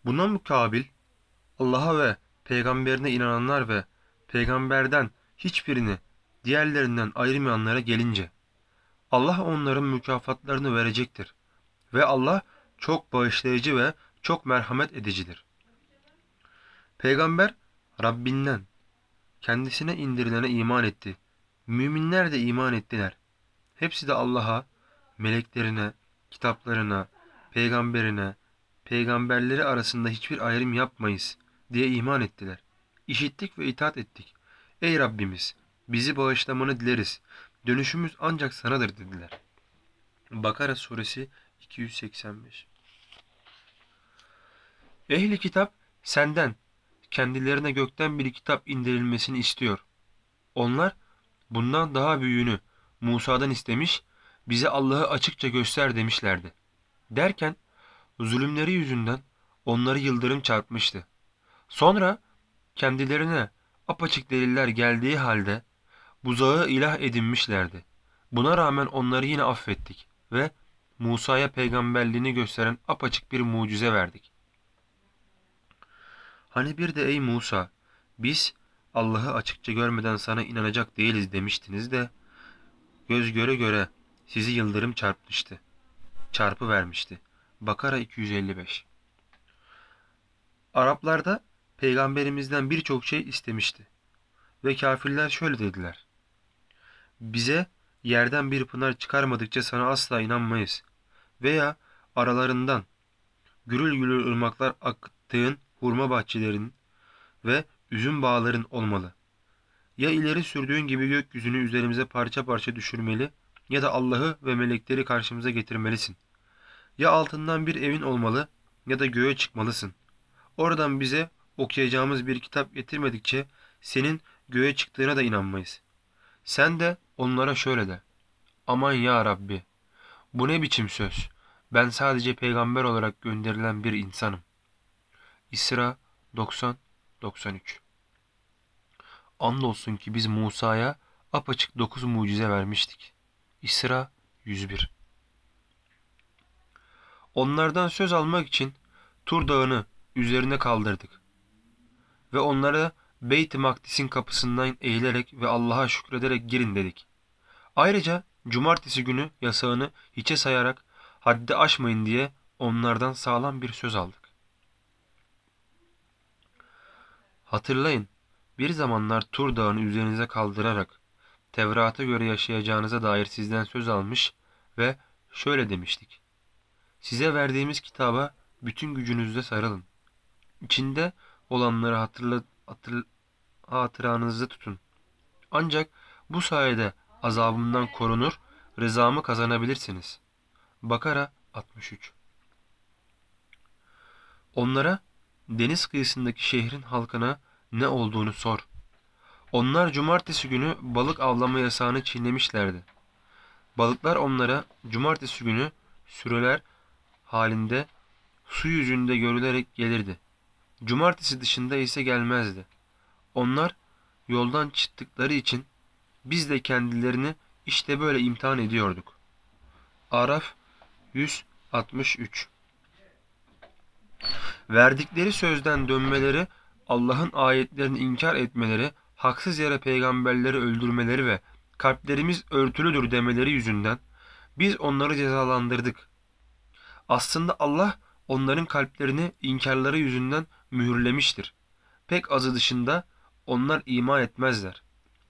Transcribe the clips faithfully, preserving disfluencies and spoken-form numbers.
Buna mukabil Allah'a ve peygamberine inananlar ve peygamberden hiçbirini diğerlerinden ayırmayanlara gelince Allah onların mükafatlarını verecektir ve Allah çok bağışlayıcı ve çok merhamet edicidir. Peygamber Rabbinden kendisine indirilene iman etti. Müminler de iman ettiler. Hepsi de Allah'a, meleklerine, kitaplarına, peygamberine, peygamberleri arasında hiçbir ayrım yapmayız diye iman ettiler. İşittik ve itaat ettik. Ey Rabbimiz, bizi bağışlamanı dileriz. Dönüşümüz ancak sanadır dediler. Bakara suresi iki yüz seksen beş. Ehli kitap senden kendilerine gökten bir kitap indirilmesini istiyor. Onlar bundan daha büyüğünü Musa'dan istemiş, bize Allah'ı açıkça göster demişlerdi. Derken zulümleri yüzünden onları yıldırım çarpmıştı. Sonra kendilerine apaçık deliller geldiği halde buzağı ilah edinmişlerdi. Buna rağmen onları yine affettik ve Musa'ya peygamberliğini gösteren apaçık bir mucize verdik. Hani bir de ey Musa, biz Allah'ı açıkça görmeden sana inanacak değiliz demiştiniz de göz göre göre sizi yıldırım çarpmıştı. Çarpı vermişti. Bakara iki yüz elli beş. Araplarda peygamberimizden birçok şey istemişti. Ve kafirler şöyle dediler: bize yerden bir pınar çıkarmadıkça sana asla inanmayız. Veya aralarından gürül gürül ırmaklar akıttığın hurma bahçelerin ve üzüm bağların olmalı. Ya ileri sürdüğün gibi gökyüzünü üzerimize parça parça düşürmeli ya da Allah'ı ve melekleri karşımıza getirmelisin. Ya altından bir evin olmalı ya da göğe çıkmalısın. Oradan bize okuyacağımız bir kitap getirmedikçe senin göğe çıktığına da inanmayız. Sen de onlara şöyle de: aman ya Rabbi, bu ne biçim söz? Ben sadece peygamber olarak gönderilen bir insanım. İsra doksan doksan üç. Andolsun ki biz Musa'ya apaçık dokuz mucize vermiştik. İsra yüz bir. Onlardan söz almak için Tur Dağı'nı üzerine kaldırdık ve onlara Beyt-i Makdis'in kapısından eğilerek ve Allah'a şükrederek girin dedik. Ayrıca cumartesi günü yasağını hiçe sayarak haddi aşmayın diye onlardan sağlam bir söz aldık. Hatırlayın, bir zamanlar Tur Dağı'nı üzerinize kaldırarak Tevrat'a göre yaşayacağınıza dair sizden söz almış ve şöyle demiştik: size verdiğimiz kitaba bütün gücünüzle sarılın. İçinde olanları hatırla, hatır, hatıranızda tutun. Ancak bu sayede azabımdan korunur, rızamı kazanabilirsiniz. Bakara altmış üç. Onlara deniz kıyısındaki şehrin halkına ne olduğunu sor. Onlar cumartesi günü balık avlama yasağını çiğnemişlerdi. Balıklar onlara cumartesi günü süreler halinde su yüzünde görülerek gelirdi. Cumartesi dışında ise gelmezdi. Onlar yoldan çıktıkları için biz de kendilerini işte böyle imtihan ediyorduk. Araf yüz altmış üç. Verdikleri sözden dönmeleri, Allah'ın ayetlerini inkar etmeleri, haksız yere peygamberleri öldürmeleri ve kalplerimiz örtülüdür demeleri yüzünden biz onları cezalandırdık. Aslında Allah onların kalplerini inkarları yüzünden mühürlemiştir. Pek azı dışında onlar iman etmezler.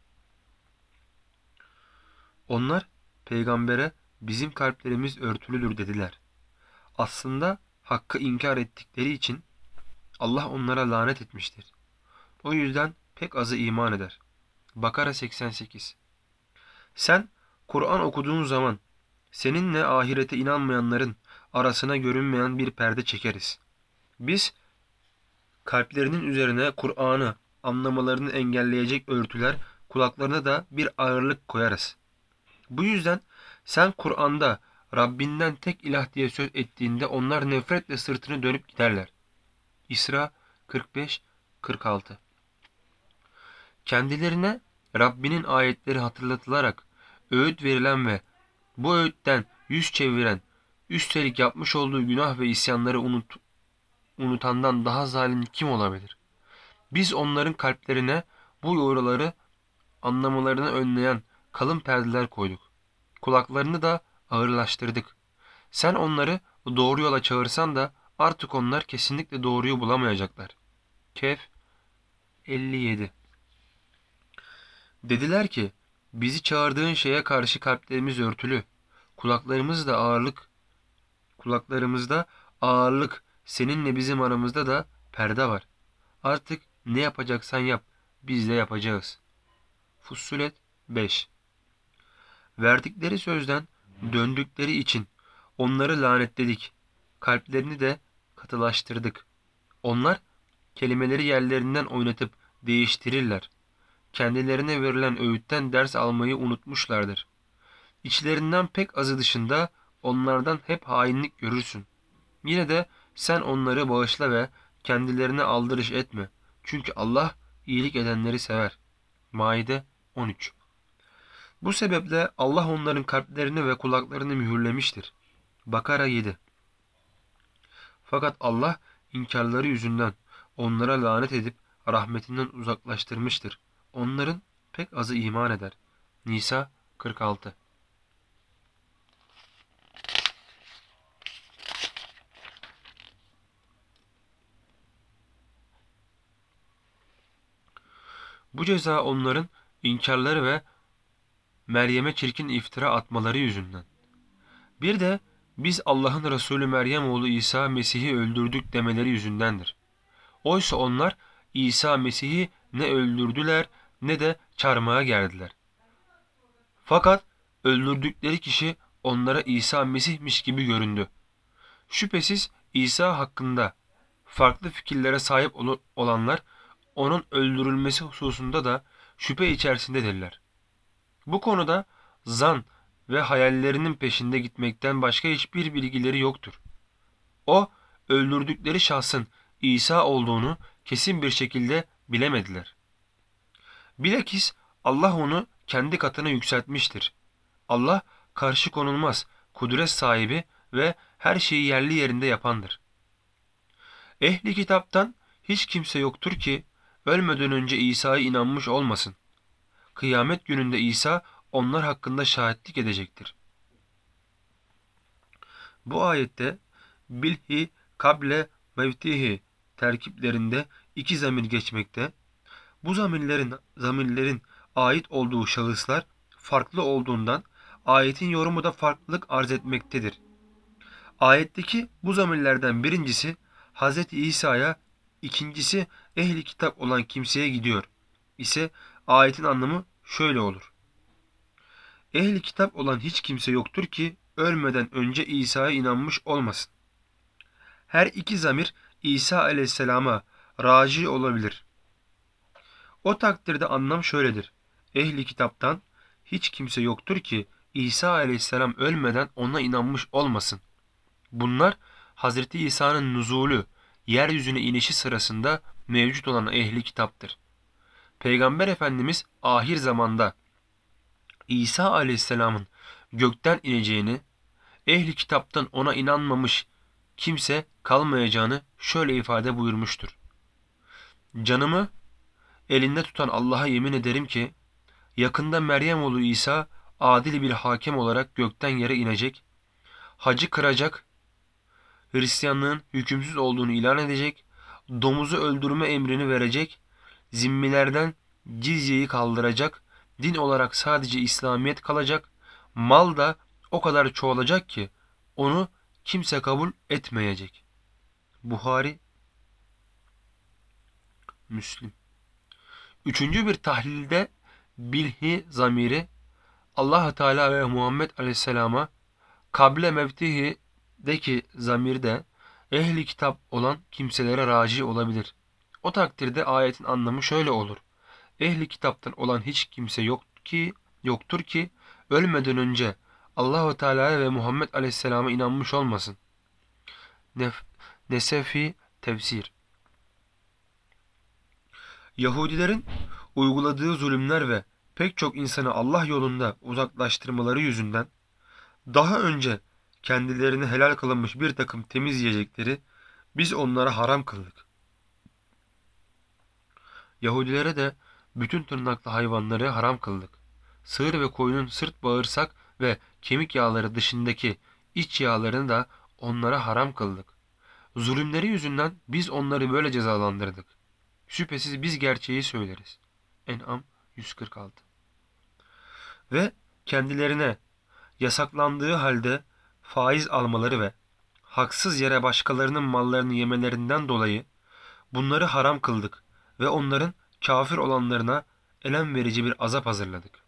Onlar peygambere bizim kalplerimiz örtülüdür dediler. Aslında hakkı inkar ettikleri için Allah onlara lanet etmiştir. O yüzden pek azı iman eder. Bakara seksen sekiz. Sen Kur'an okuduğun zaman seninle ahirete inanmayanların arasına görünmeyen bir perde çekeriz. Biz kalplerinin üzerine Kur'an'ı anlamalarını engelleyecek örtüler, kulaklarına da bir ağırlık koyarız. Bu yüzden sen Kur'an'da Rabbinden tek ilah diye söz ettiğinde onlar nefretle sırtını dönüp giderler. İsra kırk beş kırk altı. Kendilerine Rabbinin ayetleri hatırlatılarak öğüt verilen ve bu öğütten yüz çeviren, üstelik yapmış olduğu günah ve isyanları unut, unutandan daha zalim kim olabilir? Biz onların kalplerine bu yoruları anlamalarını önleyen kalın perdeler koyduk. Kulaklarını da ağırlaştırdık. Sen onları doğru yola çağırsan da artık onlar kesinlikle doğruyu bulamayacaklar. Kehf elli yedi. Dediler ki, bizi çağırdığın şeye karşı kalplerimiz örtülü. Kulaklarımız da ağırlık, kulaklarımızda ağırlık, seninle bizim aramızda da perde var. Artık ne yapacaksan yap, biz de yapacağız. Fussulet beş. Verdikleri sözden döndükleri için onları lanetledik. Kalplerini de katılaştırdık. Onlar kelimeleri yerlerinden oynatıp değiştirirler. Kendilerine verilen öğütten ders almayı unutmuşlardır. İçlerinden pek azı dışında onlardan hep hainlik görürsün. Yine de sen onları bağışla ve kendilerine aldırış etme. Çünkü Allah iyilik edenleri sever. Maide on üç. Bu sebeple Allah onların kalplerini ve kulaklarını mühürlemiştir. Bakara yedi. Fakat Allah inkarları yüzünden onlara lanet edip rahmetinden uzaklaştırmıştır. Onların pek azı iman eder. Nisa kırk altı. Bu ceza onların inkarları ve Meryem'e çirkin iftira atmaları yüzünden. Bir de biz Allah'ın Resulü Meryem oğlu İsa Mesih'i öldürdük demeleri yüzündendir. Oysa onlar İsa Mesih'i ne öldürdüler ne de çarmıha gerdiler. Fakat öldürdükleri kişi onlara İsa Mesih'miş gibi göründü. Şüphesiz İsa hakkında farklı fikirlere sahip olanlar onun öldürülmesi hususunda da şüphe içerisindedirler. Bu konuda zan ve hayallerinin peşinde gitmekten başka hiçbir bilgileri yoktur. O, öldürdükleri şahsın İsa olduğunu kesin bir şekilde bilemediler. Bilakis Allah onu kendi katına yükseltmiştir. Allah karşı konulmaz, kudret sahibi ve her şeyi yerli yerinde yapandır. Ehli kitaptan hiç kimse yoktur ki ölmeden önce İsa'ya inanmış olmasın. Kıyamet gününde İsa onlar hakkında şahitlik edecektir. Bu ayette bilhi, kable, mevtihi terkiplerinde iki zamir geçmekte. Bu zamirlerin, zamirlerin ait olduğu şahıslar farklı olduğundan ayetin yorumu da farklılık arz etmektedir. Ayetteki bu zamirlerden birincisi Hz. İsa'ya, ikincisi ehli kitap olan kimseye gidiyor ise ayetin anlamı şöyle olur. Ehli kitap olan hiç kimse yoktur ki ölmeden önce İsa'ya inanmış olmasın. Her iki zamir İsa aleyhisselama raci olabilir. O takdirde anlam şöyledir. Ehli kitaptan hiç kimse yoktur ki İsa aleyhisselam ölmeden ona inanmış olmasın. Bunlar Hazreti İsa'nın nuzulü, yeryüzüne inişi sırasında mevcut olan ehli kitaptır. Peygamber Efendimiz ahir zamanda İsa aleyhisselamın gökten ineceğini, ehli kitaptan ona inanmamış kimse kalmayacağını şöyle ifade buyurmuştur. Canımı elinde tutan Allah'a yemin ederim ki, yakında Meryem oğlu İsa adil bir hakem olarak gökten yere inecek, hacı kıracak, Hristiyanlığın hükümsüz olduğunu ilan edecek, domuzu öldürme emrini verecek, zimmilerden cizyeyi kaldıracak, din olarak sadece İslamiyet kalacak, mal da o kadar çoğalacak ki onu kimse kabul etmeyecek. Buhari, Müslim. Üçüncü bir tahlilde bilhi zamiri Allah Teala ve Muhammed Aleyhisselam'a, kable mevtihi'deki zamirde ehli kitap olan kimselere raci olabilir. O takdirde ayetin anlamı şöyle olur. Ehli kitaptan olan hiç kimse yok ki yoktur ki ölmeden önce Allahu Teala ve Muhammed Aleyhisselam'a inanmış olmasın. Nef Nesefi tefsir. Yahudilerin uyguladığı zulümler ve pek çok insanı Allah yolunda uzaklaştırmaları yüzünden daha önce kendilerine helal kılınmış bir takım temiz yiyecekleri Biz onlara haram kıldık. Yahudilere de bütün tırnaklı hayvanları haram kıldık. Sığır ve koyunun sırt, bağırsak ve kemik yağları dışındaki iç yağlarını da onlara haram kıldık. Zulümleri yüzünden biz onları böyle cezalandırdık. Şüphesiz biz gerçeği söyleriz. En'am yüz kırk altı. Ve kendilerine yasaklandığı halde faiz almaları ve haksız yere başkalarının mallarını yemelerinden dolayı bunları haram kıldık ve onların kafir olanlarına elem verici bir azap hazırladık.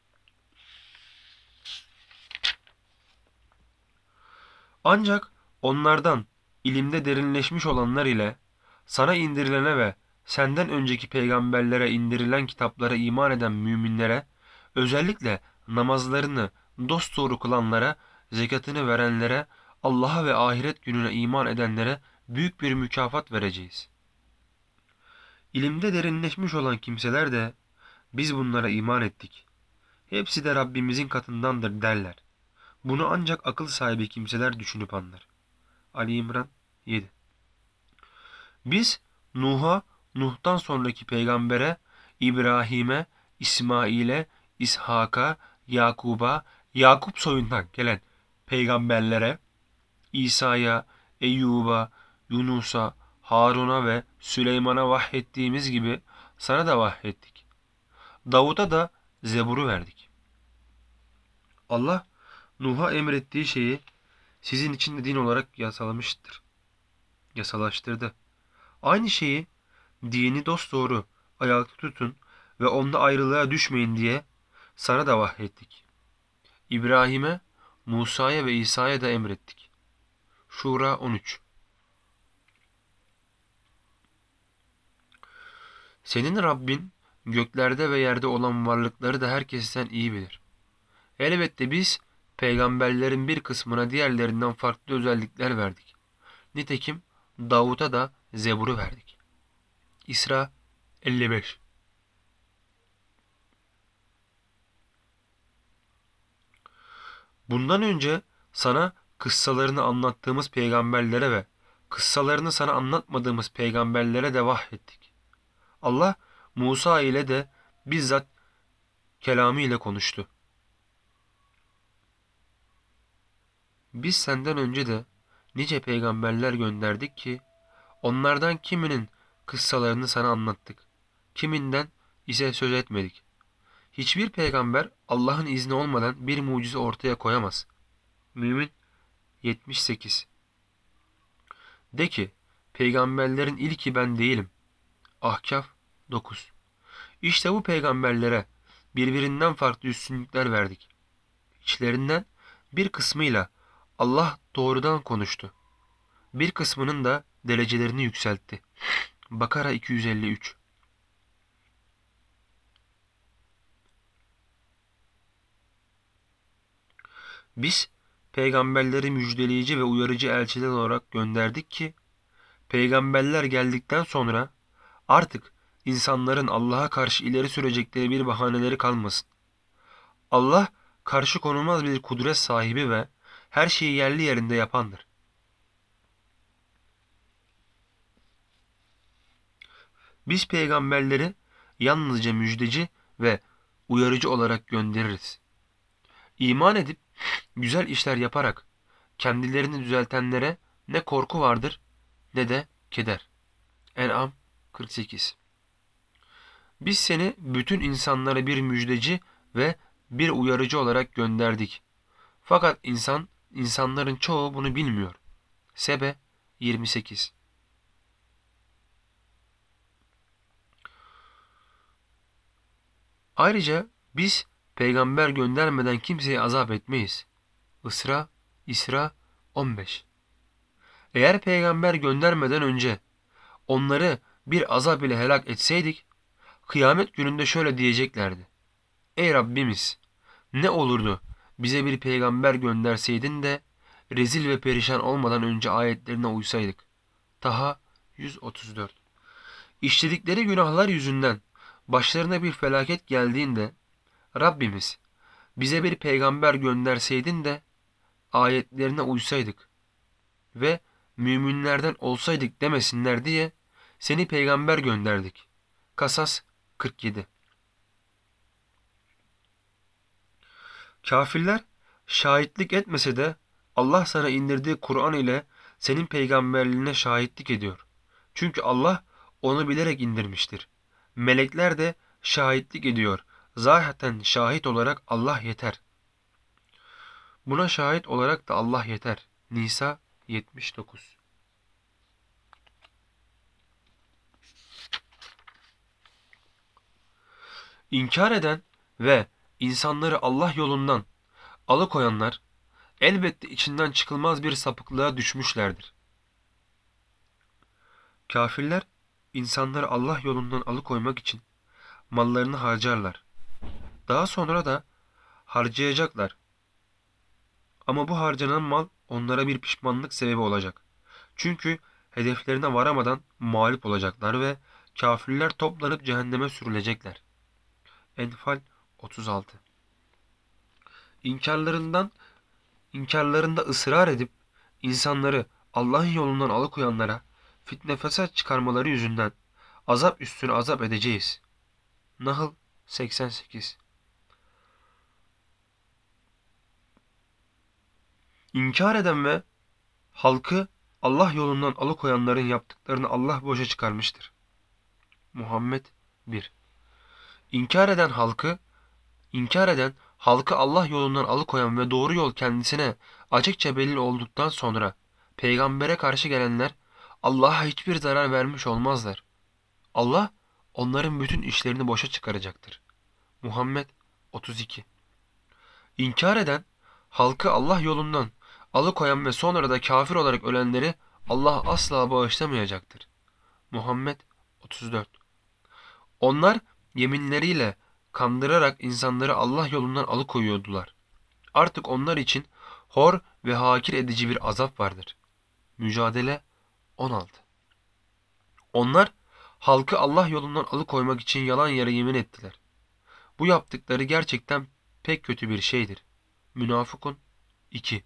Ancak onlardan ilimde derinleşmiş olanlar ile sana indirilene ve senden önceki peygamberlere indirilen kitaplara iman eden müminlere, özellikle namazlarını dosdoğru kılanlara, zekatını verenlere, Allah'a ve ahiret gününe iman edenlere büyük bir mükafat vereceğiz. İlimde derinleşmiş olan kimseler de biz bunlara iman ettik. Hepsi de Rabbimizin katındandır derler. Bunu ancak akıl sahibi kimseler düşünüp anlar. Ali İmran yedi. Biz Nuh'a, Nuh'tan sonraki peygambere, İbrahim'e, İsmail'e, İshak'a, Yakub'a, Yakup soyundan gelen peygamberlere, İsa'ya, Eyyub'a, Yunus'a, Harun'a ve Süleyman'a vahyettiğimiz gibi sana da vahyettik. Davud'a da Zebur'u verdik. Allah Nuh'a emrettiği şeyi sizin için de din olarak yasalamıştır. Yasalaştırdı. Aynı şeyi dini dosdoğru ayakta tutun ve onda ayrılığa düşmeyin diye sana da vahyettik. İbrahim'e, Musa'ya ve İsa'ya da emrettik. Şura on üç. Senin Rabbin göklerde ve yerde olan varlıkları da herkesten iyi bilir. Elbette biz peygamberlerin bir kısmına diğerlerinden farklı özellikler verdik. Nitekim Davut'a da Zebur'u verdik. İsra elli beş. Bundan önce sana kıssalarını anlattığımız peygamberlere ve kıssalarını sana anlatmadığımız peygamberlere de vahyettik. Allah Musa ile de bizzat kelamı ile konuştu. Biz senden önce de nice peygamberler gönderdik ki onlardan kiminin kıssalarını sana anlattık, kiminden ise söz etmedik. Hiçbir peygamber Allah'ın izni olmadan bir mucize ortaya koyamaz. Mümin yetmiş sekiz. De ki, peygamberlerin ilki ben değilim. Ahkaf dokuz. İşte bu peygamberlere birbirinden farklı üstünlükler verdik. İçlerinden bir kısmıyla Allah doğrudan konuştu. Bir kısmının da derecelerini yükseltti. Bakara iki yüz elli üç. Biz peygamberleri müjdeleyici ve uyarıcı elçiler olarak gönderdik ki peygamberler geldikten sonra artık insanların Allah'a karşı ileri sürecekleri bir bahaneleri kalmasın. Allah karşı konulmaz bir kudret sahibi ve her şeyi yerli yerinde yapandır. Biz peygamberleri yalnızca müjdeci ve uyarıcı olarak göndeririz. İman edip güzel işler yaparak kendilerini düzeltenlere ne korku vardır ne de keder. En'am kırk sekiz. Biz seni bütün insanlara bir müjdeci ve bir uyarıcı olarak gönderdik. Fakat insan, insanların çoğu bunu bilmiyor. Sebe yirmi sekiz. Ayrıca biz peygamber göndermeden kimseyi azap etmeyiz. Isra, İsra on beş. Eğer peygamber göndermeden önce onları bir azap ile helak etseydik, kıyamet gününde şöyle diyeceklerdi. Ey Rabbimiz! Ne olurdu bize bir peygamber gönderseydin de rezil ve perişan olmadan önce ayetlerine uysaydık. Taha yüz otuz dört. İşledikleri günahlar yüzünden başlarına bir felaket geldiğinde Rabbimiz bize bir peygamber gönderseydin de ayetlerine uysaydık ve müminlerden olsaydık demesinler diye seni peygamber gönderdik. Kasas kırk yedi. Kafirler şahitlik etmese de Allah sana indirdiği Kur'an ile senin peygamberliğine şahitlik ediyor. Çünkü Allah onu bilerek indirmiştir. Melekler de şahitlik ediyor. Zaten şahit olarak Allah yeter. Buna şahit olarak da Allah yeter. Nisa yetmiş dokuz. İnkar eden ve insanları Allah yolundan alıkoyanlar elbette içinden çıkılmaz bir sapıklığa düşmüşlerdir. Kafirler insanları Allah yolundan alıkoymak için mallarını harcarlar. Daha sonra da harcayacaklar. Ama bu harcanan mal onlara bir pişmanlık sebebi olacak. Çünkü hedeflerine varamadan mağlup olacaklar ve kafirler toplanıp cehenneme sürülecekler. Enfal otuz altı. İnkarlarından, inkarlarında ısrar edip insanları Allah'ın yolundan alıkoyanlara fitne fesat çıkarmaları yüzünden azap üstüne azap edeceğiz. Nahl seksen sekiz. İnkar eden ve halkı Allah yolundan alıkoyanların yaptıklarını Allah boşa çıkarmıştır. Muhammed bir. İnkar eden halkı, inkar eden halkı Allah yolundan alıkoyan ve doğru yol kendisine açıkça belli olduktan sonra peygambere karşı gelenler Allah'a hiçbir zarar vermiş olmazlar. Allah onların bütün işlerini boşa çıkaracaktır. Muhammed otuz iki. İnkar eden halkı Allah yolundan alıkoyan ve sonra da kafir olarak ölenleri Allah asla bağışlamayacaktır. Muhammed otuz dört. Onlar yeminleriyle kandırarak insanları Allah yolundan alıkoyuyordular. Artık onlar için hor ve hakir edici bir azap vardır. Mücadele on altı. Onlar halkı Allah yolundan alıkoymak için yalan yere yemin ettiler. Bu yaptıkları gerçekten pek kötü bir şeydir. Münafıkun iki.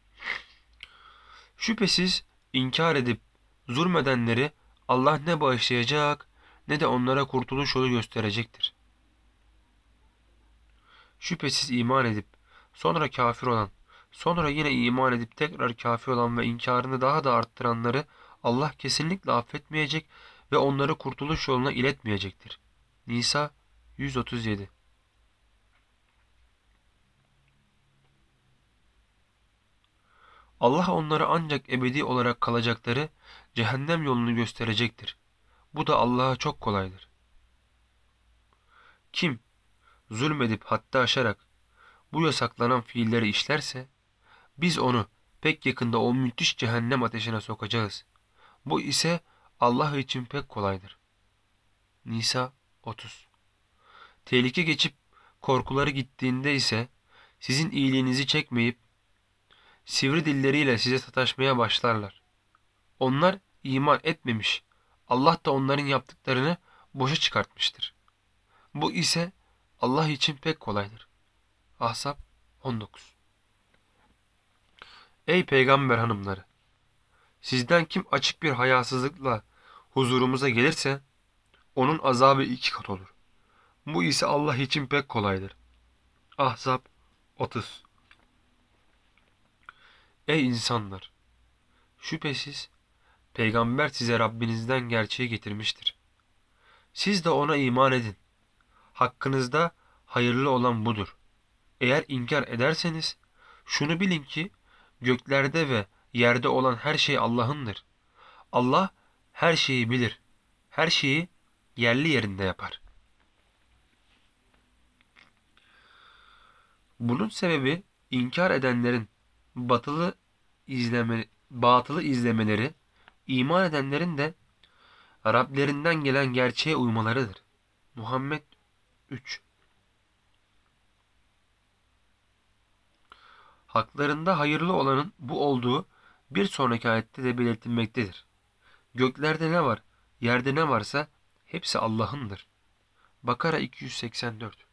Şüphesiz inkar edip zulmedenleri Allah ne bağışlayacak ne de onlara kurtuluş yolu gösterecektir. Şüphesiz iman edip sonra kafir olan, sonra yine iman edip tekrar kafir olan ve inkarını daha da arttıranları Allah kesinlikle affetmeyecek ve onları kurtuluş yoluna iletmeyecektir. Nisa yüz otuz yedi. Allah onlara ancak ebedi olarak kalacakları cehennem yolunu gösterecektir. Bu da Allah'a çok kolaydır. Kim zulmedip haddi aşarak bu yasaklanan fiilleri işlerse biz onu pek yakında o müthiş cehennem ateşine sokacağız. Bu ise Allah için pek kolaydır. Nisa otuz. Tehlike geçip korkuları gittiğinde ise sizin iyiliğinizi çekmeyip sivri dilleriyle size sataşmaya başlarlar. Onlar iman etmemiş, Allah da onların yaptıklarını boşa çıkartmıştır. Bu ise Allah için pek kolaydır. Ahzab on dokuz. Ey peygamber hanımları! Sizden kim açık bir hayasızlıkla huzurumuza gelirse onun azabı iki kat olur. Bu ise Allah için pek kolaydır. Ahzab otuz. Ey insanlar! Şüphesiz peygamber size Rabbinizden gerçeği getirmiştir. Siz de ona iman edin. Hakkınızda hayırlı olan budur. Eğer inkar ederseniz şunu bilin ki göklerde ve yerde olan her şey Allah'ındır. Allah her şeyi bilir. Her şeyi yerli yerinde yapar. Bunun sebebi inkar edenlerin batılı izleme, batılı izlemeleri, iman edenlerin de Rablerinden gelen gerçeğe uymalarıdır. Muhammed üç. Haklarında hayırlı olanın bu olduğu bir sonraki ayette de belirtilmektedir. Göklerde ne var, yerde ne varsa hepsi Allah'ındır. Bakara iki yüz seksen dört.